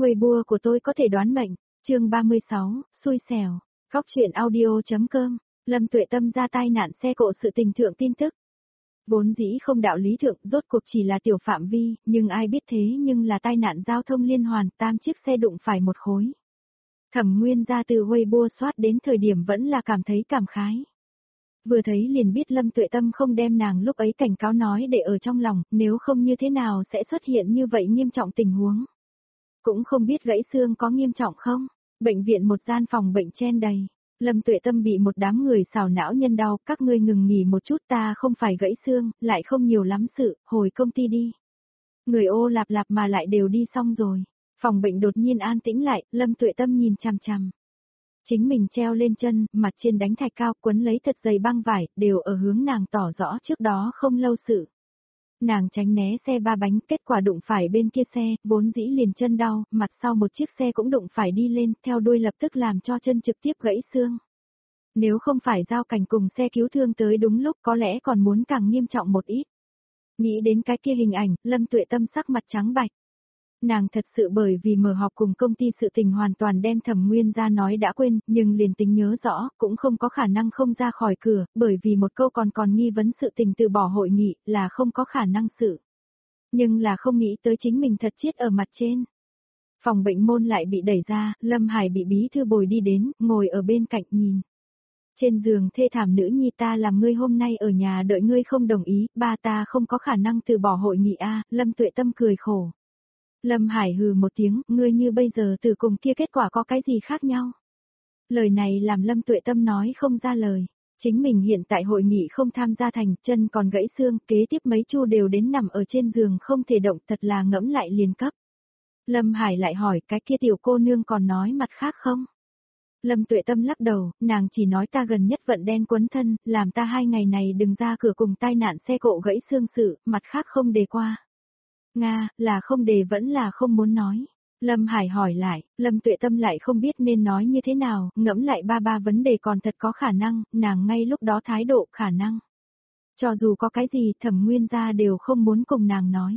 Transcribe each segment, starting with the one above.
Weibo của tôi có thể đoán mệnh. Chương 36, xui xẻo. Góc truyện audio.com. Lâm Tuệ Tâm ra tai nạn xe cộ sự tình thượng tin tức. Vốn dĩ không đạo lý thượng, rốt cuộc chỉ là tiểu phạm vi, nhưng ai biết thế nhưng là tai nạn giao thông liên hoàn, 8 chiếc xe đụng phải một khối. Thẩm Nguyên ra từ Weibo soát đến thời điểm vẫn là cảm thấy cảm khái. Vừa thấy liền biết Lâm Tuệ Tâm không đem nàng lúc ấy cảnh cáo nói để ở trong lòng, nếu không như thế nào sẽ xuất hiện như vậy nghiêm trọng tình huống. Cũng không biết gãy xương có nghiêm trọng không, bệnh viện một gian phòng bệnh chen đầy. Lâm Tuệ Tâm bị một đám người xào não nhân đau, các ngươi ngừng nghỉ một chút, ta không phải gãy xương, lại không nhiều lắm sự, hồi công ty đi. Người ô lạp lạp mà lại đều đi xong rồi. Phòng bệnh đột nhiên an tĩnh lại, Lâm Tuệ Tâm nhìn chằm chằm. Chính mình treo lên chân, mặt trên đánh thạch cao, quấn lấy thật dày băng vải, đều ở hướng nàng tỏ rõ trước đó không lâu sự. Nàng tránh né xe ba bánh, kết quả đụng phải bên kia xe, vốn dĩ liền chân đau, mặt sau một chiếc xe cũng đụng phải đi lên, theo đuôi lập tức làm cho chân trực tiếp gãy xương. Nếu không phải giao cảnh cùng xe cứu thương tới đúng lúc có lẽ còn muốn càng nghiêm trọng một ít. Nghĩ đến cái kia hình ảnh, Lâm Tuệ Tâm sắc mặt trắng bạch. Nàng thật sự bởi vì mở họp cùng công ty sự tình hoàn toàn đem Thẩm Nguyên ra nói đã quên, nhưng liền tính nhớ rõ, cũng không có khả năng không ra khỏi cửa, bởi vì một câu còn nghi vấn sự tình từ bỏ hội nghị, là không có khả năng sự. Nhưng là không nghĩ tới chính mình thật chết ở mặt trên. Phòng bệnh môn lại bị đẩy ra, Lâm Hải bị bí thư bồi đi đến, ngồi ở bên cạnh nhìn. Trên giường thê thảm nữ nhi ta làm ngươi hôm nay ở nhà đợi ngươi không đồng ý, ba ta không có khả năng từ bỏ hội nghị a. Lâm Tuệ Tâm cười khổ. Lâm Hải hừ một tiếng, ngươi như bây giờ từ cùng kia kết quả có cái gì khác nhau? Lời này làm Lâm Tuệ Tâm nói không ra lời. Chính mình hiện tại hội nghị không tham gia thành, chân còn gãy xương, kế tiếp mấy chu đều đến nằm ở trên giường không thể động, thật là ngẫm lại liền cấp. Lâm Hải lại hỏi, cái kia tiểu cô nương còn nói mặt khác không? Lâm Tuệ Tâm lắc đầu, nàng chỉ nói ta gần nhất vận đen quấn thân, làm ta 2 ngày này đừng ra cửa cùng tai nạn xe cộ gãy xương sự, mặt khác không đề qua. Nga, là không đề vẫn là không muốn nói. Lâm Hải hỏi lại, Lâm Tuệ Tâm lại không biết nên nói như thế nào, ngẫm lại ba vấn đề còn thật có khả năng, nàng ngay lúc đó thái độ khả năng. Cho dù có cái gì Thẩm Nguyên gia đều không muốn cùng nàng nói.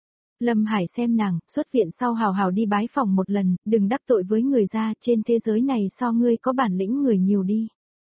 Lâm Hải xem nàng, xuất viện sau hào hào đi bái phòng một lần, đừng đắc tội với người ra, trên thế giới này so ngươi có bản lĩnh người nhiều đi.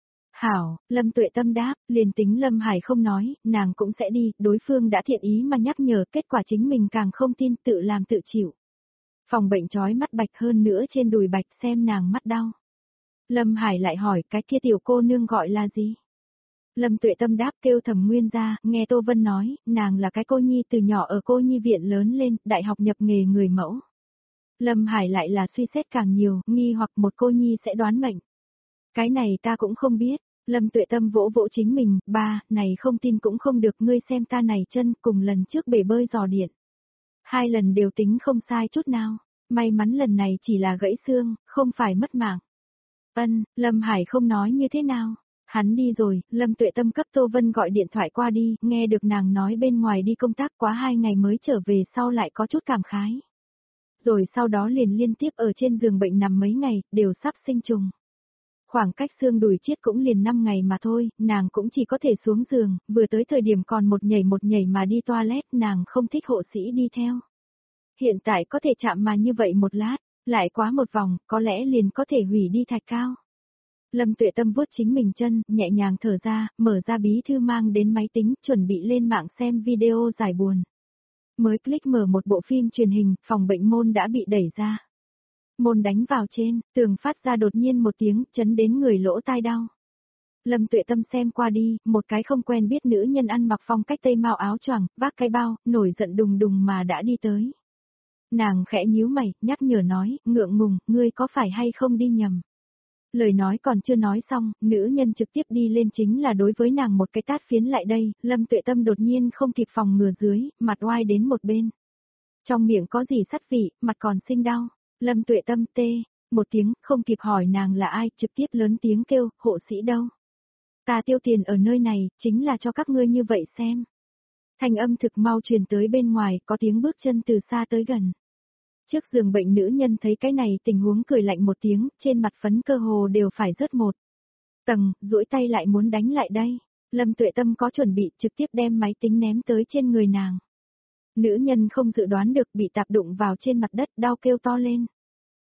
Hảo, Lâm Tuệ Tâm đáp, liền tính Lâm Hải không nói, nàng cũng sẽ đi, đối phương đã thiện ý mà nhắc nhở, kết quả chính mình càng không tin, tự làm tự chịu. Phòng bệnh chói mắt bạch hơn nữa trên đùi bạch xem nàng mắt đau. Lâm Hải lại hỏi, cái kia tiểu cô nương gọi là gì? Lâm Tuệ Tâm đáp kêu Thẩm Nguyên ra, nghe Tô Vân nói, nàng là cái cô nhi từ nhỏ ở cô nhi viện lớn lên, đại học nhập nghề người mẫu. Lâm Hải lại là suy xét càng nhiều, nghi hoặc một cô nhi sẽ đoán mệnh. Cái này ta cũng không biết. Lâm Tuệ Tâm vỗ vỗ chính mình, ba, này không tin cũng không được, ngươi xem ta này chân cùng lần trước bể bơi giò điện. 2 lần đều tính không sai chút nào, may mắn lần này chỉ là gãy xương, không phải mất mạng. Lâm Hải không nói như thế nào, hắn đi rồi, Lâm Tuệ Tâm cấp Tô Vân gọi điện thoại qua đi, nghe được nàng nói bên ngoài đi công tác quá 2 ngày mới trở về sau lại có chút cảm khái. Rồi sau đó liền liên tiếp ở trên giường bệnh nằm mấy ngày, đều sắp sinh trùng. Khoảng cách xương đùi chiết cũng liền 5 ngày mà thôi, nàng cũng chỉ có thể xuống giường, vừa tới thời điểm còn một nhảy mà đi toilet, nàng không thích hộ sĩ đi theo. Hiện tại có thể chạm mà như vậy một lát, lại quá một vòng, có lẽ liền có thể hủy đi thạch cao. Lâm Tuệ Tâm vuốt chính mình chân, nhẹ nhàng thở ra, mở ra bí thư mang đến máy tính, chuẩn bị lên mạng xem video giải buồn. Mới click mở một bộ phim truyền hình, phòng bệnh môn đã bị đẩy ra. Môn đánh vào trên, tường phát ra đột nhiên một tiếng, chấn đến người lỗ tai đau. Lâm Tuệ Tâm xem qua đi, một cái không quen biết nữ nhân ăn mặc phong cách tây mao áo choàng, vác cái bao, nổi giận đùng đùng mà đã đi tới. Nàng khẽ nhíu mày, nhắc nhở nói, ngượng ngùng, ngươi có phải hay không đi nhầm. Lời nói còn chưa nói xong, nữ nhân trực tiếp đi lên chính là đối với nàng một cái tát phiến lại đây, Lâm Tuệ Tâm đột nhiên không kịp phòng ngừa dưới, mặt oai đến một bên. Trong miệng có gì sắt vị, mặt còn sinh đau. Lâm Tuệ Tâm tê, một tiếng, không kịp hỏi nàng là ai, trực tiếp lớn tiếng kêu, hộ sĩ đâu. Ta tiêu tiền ở nơi này, chính là cho các ngươi như vậy xem. Thanh âm thực mau truyền tới bên ngoài, có tiếng bước chân từ xa tới gần. Trước giường bệnh nữ nhân thấy cái này tình huống cười lạnh một tiếng, trên mặt phấn cơ hồ đều phải rớt một tầng, duỗi tay lại muốn đánh lại đây. Lâm Tuệ Tâm có chuẩn bị trực tiếp đem máy tính ném tới trên người nàng. Nữ nhân không dự đoán được bị tạp đụng vào trên mặt đất đau kêu to lên.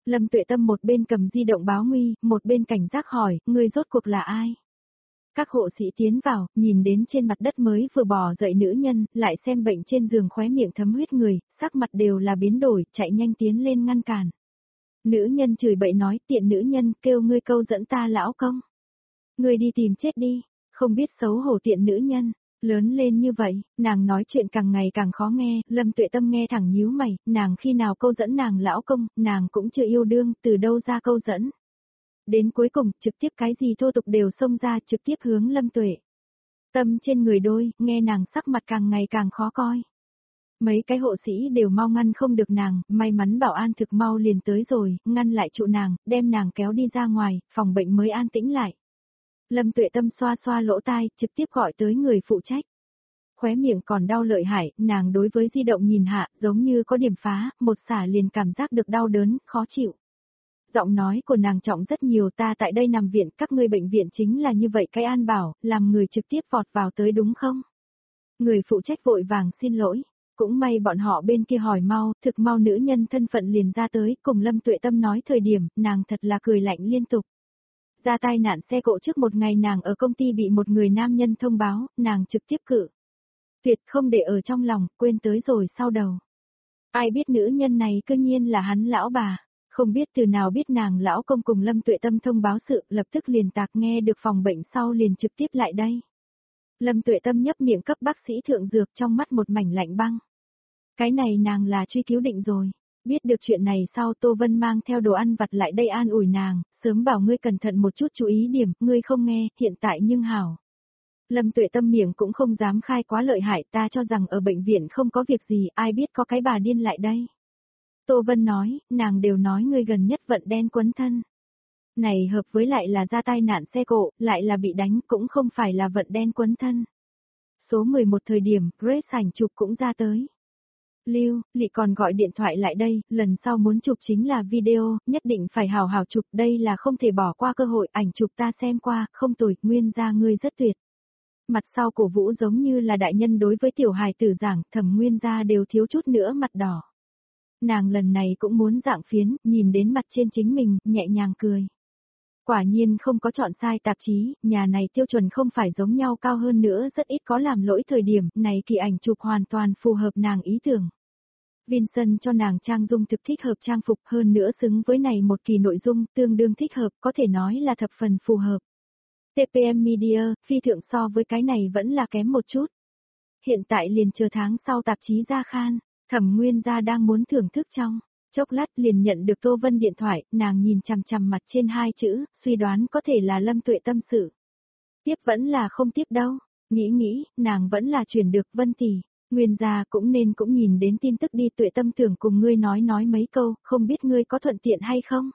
Lâm Tuệ Tâm một bên cầm di động báo nguy, một bên cảnh giác hỏi, ngươi rốt cuộc là ai? Các hộ sĩ tiến vào, nhìn đến trên mặt đất mới vừa bò dậy nữ nhân, lại xem bệnh trên giường khóe miệng thấm huyết người, sắc mặt đều là biến đổi, chạy nhanh tiến lên ngăn cản. Nữ nhân chửi bậy nói, tiện nữ nhân, kêu ngươi câu dẫn ta lão công. Ngươi đi tìm chết đi, không biết xấu hổ tiện nữ nhân. Lớn lên như vậy, nàng nói chuyện càng ngày càng khó nghe, Lâm Tuệ Tâm nghe thẳng nhíu mày, nàng khi nào câu dẫn nàng lão công, nàng cũng chưa yêu đương, từ đâu ra câu dẫn. Đến cuối cùng, trực tiếp cái gì thô tục đều xông ra trực tiếp hướng Lâm Tuệ. Tâm trên người đôi, nghe nàng sắc mặt càng ngày càng khó coi. Mấy cái hộ sĩ đều mau ngăn không được nàng, may mắn bảo an thực mau liền tới rồi, ngăn lại trụ nàng, đem nàng kéo đi ra ngoài, phòng bệnh mới an tĩnh lại. Lâm Tuệ Tâm xoa xoa lỗ tai, trực tiếp gọi tới người phụ trách. Khóe miệng còn đau lợi hại, nàng đối với di động nhìn hạ, giống như có điểm phá, một xả liền cảm giác được đau đớn, khó chịu. Giọng nói của nàng trọng rất nhiều, ta tại đây nằm viện, các ngươi bệnh viện chính là như vậy cái an bảo, làm người trực tiếp vọt vào tới đúng không? Người phụ trách vội vàng xin lỗi. Cũng may bọn họ bên kia hỏi mau, thực mau nữ nhân thân phận liền ra tới, cùng Lâm Tuệ Tâm nói thời điểm, nàng thật là cười lạnh liên tục. Ra tai nạn xe cộ trước một ngày nàng ở công ty bị một người nam nhân thông báo, nàng trực tiếp cự. Tuyệt không để ở trong lòng, quên tới rồi sau đầu. Ai biết nữ nhân này cư nhiên là hắn lão bà, không biết từ nào biết nàng lão công cùng Lâm Tuệ Tâm thông báo sự, lập tức liền tạc nghe được phòng bệnh sau liền trực tiếp lại đây. Lâm Tuệ Tâm nhấp miệng cấp bác sĩ thượng dược trong mắt một mảnh lạnh băng. Cái này nàng là truy cứu định rồi. Biết được chuyện này sau Tô Vân mang theo đồ ăn vặt lại đây an ủi nàng, sớm bảo ngươi cẩn thận một chút chú ý điểm, ngươi không nghe, hiện tại nhưng hảo. Lâm Tuệ Tâm miệng cũng không dám khai quá lợi hại, ta cho rằng ở bệnh viện không có việc gì, ai biết có cái bà điên lại đây. Tô Vân nói, nàng đều nói ngươi gần nhất vận đen quấn thân. Này hợp với lại là ra tai nạn xe cộ, lại là bị đánh, cũng không phải là vận đen quấn thân. Số 11 thời điểm, Grace ảnh chụp cũng ra tới. Lưu, Lị còn gọi điện thoại lại đây, lần sau muốn chụp chính là video, nhất định phải hào hào chụp, đây là không thể bỏ qua cơ hội, ảnh chụp ta xem qua, không tồi, nguyên ra ngươi rất tuyệt. Mặt sau cổ vũ giống như là đại nhân đối với tiểu hài tử giảng, Thẩm Nguyên gia đều thiếu chút nữa mặt đỏ. Nàng lần này cũng muốn dạng phiến, nhìn đến mặt trên chính mình, nhẹ nhàng cười. Quả nhiên không có chọn sai tạp chí, nhà này tiêu chuẩn không phải giống nhau cao hơn nữa, rất ít có làm lỗi thời điểm, này kỳ ảnh chụp hoàn toàn phù hợp nàng ý tưởng. Vincent cho nàng trang dung thực thích hợp trang phục hơn nữa xứng với này một kỳ nội dung tương đương thích hợp, có thể nói là thập phần phù hợp. TPM Media, phi thượng so với cái này vẫn là kém một chút. Hiện tại liền chờ tháng sau tạp chí ra khan, Thẩm Nguyên gia đang muốn thưởng thức trong. Chốc lát liền nhận được Tô Vân điện thoại, nàng nhìn chằm chằm mặt trên hai chữ, suy đoán có thể là Lâm Tuệ Tâm sự. Tiếp vẫn là không tiếp đâu, nghĩ, nàng vẫn là chuyển được Vân tỷ. Nguyên gia cũng nên cũng nhìn đến tin tức đi, Tuệ Tâm tưởng cùng ngươi nói mấy câu, không biết ngươi có thuận tiện hay không.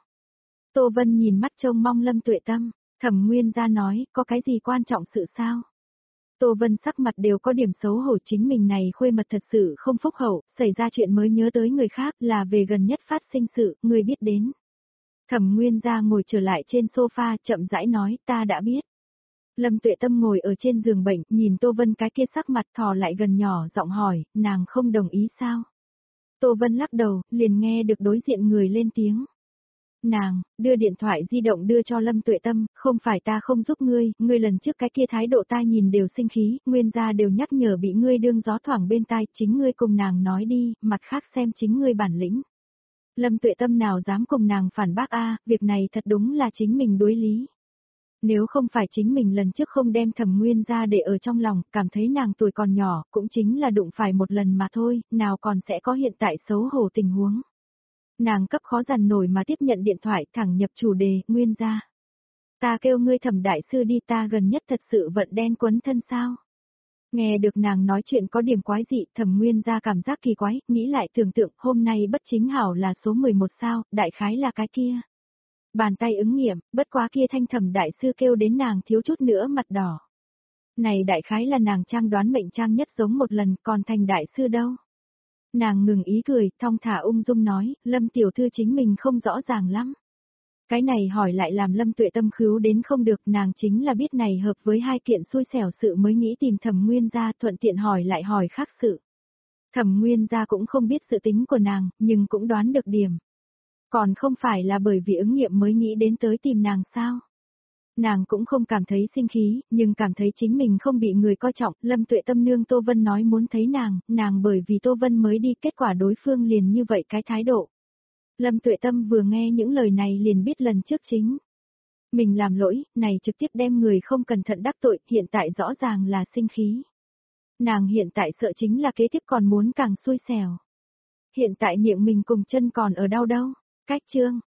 Tô Vân nhìn mắt trông mong Lâm Tuệ Tâm, Thẩm Nguyên gia nói, có cái gì quan trọng sự sao? Tô Vân sắc mặt đều có điểm xấu hổ, chính mình này khuê mật thật sự không phúc hậu, xảy ra chuyện mới nhớ tới người khác là về gần nhất phát sinh sự, người biết đến. Thẩm Nguyên gia ngồi trở lại trên sofa, chậm rãi nói, ta đã biết. Lâm Tuệ Tâm ngồi ở trên giường bệnh, nhìn Tô Vân cái kia sắc mặt thò lại gần nhỏ, giọng hỏi, nàng không đồng ý sao? Tô Vân lắc đầu, liền nghe được đối diện người lên tiếng. Nàng, đưa điện thoại di động đưa cho Lâm Tuệ Tâm, không phải ta không giúp ngươi, ngươi lần trước cái kia thái độ ta nhìn đều sinh khí, nguyên gia đều nhắc nhở bị ngươi đương gió thoảng bên tai, chính ngươi cùng nàng nói đi, mặt khác xem chính ngươi bản lĩnh. Lâm Tuệ Tâm nào dám cùng nàng phản bác việc này thật đúng là chính mình đối lý. Nếu không phải chính mình lần trước không đem Thẩm Nguyên ra để ở trong lòng, cảm thấy nàng tuổi còn nhỏ, cũng chính là đụng phải một lần mà thôi, nào còn sẽ có hiện tại xấu hổ tình huống. Nàng cấp khó dằn nổi mà tiếp nhận điện thoại, thẳng nhập chủ đề, Nguyên gia. Ta kêu ngươi Thẩm đại sư đi, ta gần nhất thật sự vận đen quấn thân sao? Nghe được nàng nói chuyện có điểm quái dị, Thẩm Nguyên gia cảm giác kỳ quái, nghĩ lại tưởng tượng, hôm nay bất chính hảo là số 11 sao, đại khái là cái kia. Bàn tay ứng nghiệm, bất quá kia thanh Thẩm đại sư kêu đến nàng thiếu chút nữa mặt đỏ. Này đại khái là nàng trang đoán mệnh trang nhất giống một lần, còn thành đại sư đâu? Nàng ngừng ý cười, thong thả ung dung nói, Lâm tiểu thư chính mình không rõ ràng lắm. Cái này hỏi lại làm Lâm Tuệ Tâm khứu đến không được, nàng chính là biết này hợp với hai kiện xui xẻo sự mới nghĩ tìm Thẩm Nguyên gia, thuận tiện hỏi lại hỏi khác sự. Thẩm Nguyên gia cũng không biết sự tính của nàng, nhưng cũng đoán được điểm. Còn không phải là bởi vì ứng nghiệm mới nghĩ đến tới tìm nàng sao? Nàng cũng không cảm thấy sinh khí, nhưng cảm thấy chính mình không bị người coi trọng. Lâm Tuệ Tâm nương Tô Vân nói muốn thấy nàng bởi vì Tô Vân mới đi, kết quả đối phương liền như vậy cái thái độ. Lâm Tuệ Tâm vừa nghe những lời này liền biết lần trước chính mình làm lỗi, này trực tiếp đem người không cẩn thận đắc tội, hiện tại rõ ràng là sinh khí. Nàng hiện tại sợ chính là kế tiếp còn muốn càng xui xẻo. Hiện tại miệng mình cùng chân còn ở đau đâu. Cách chương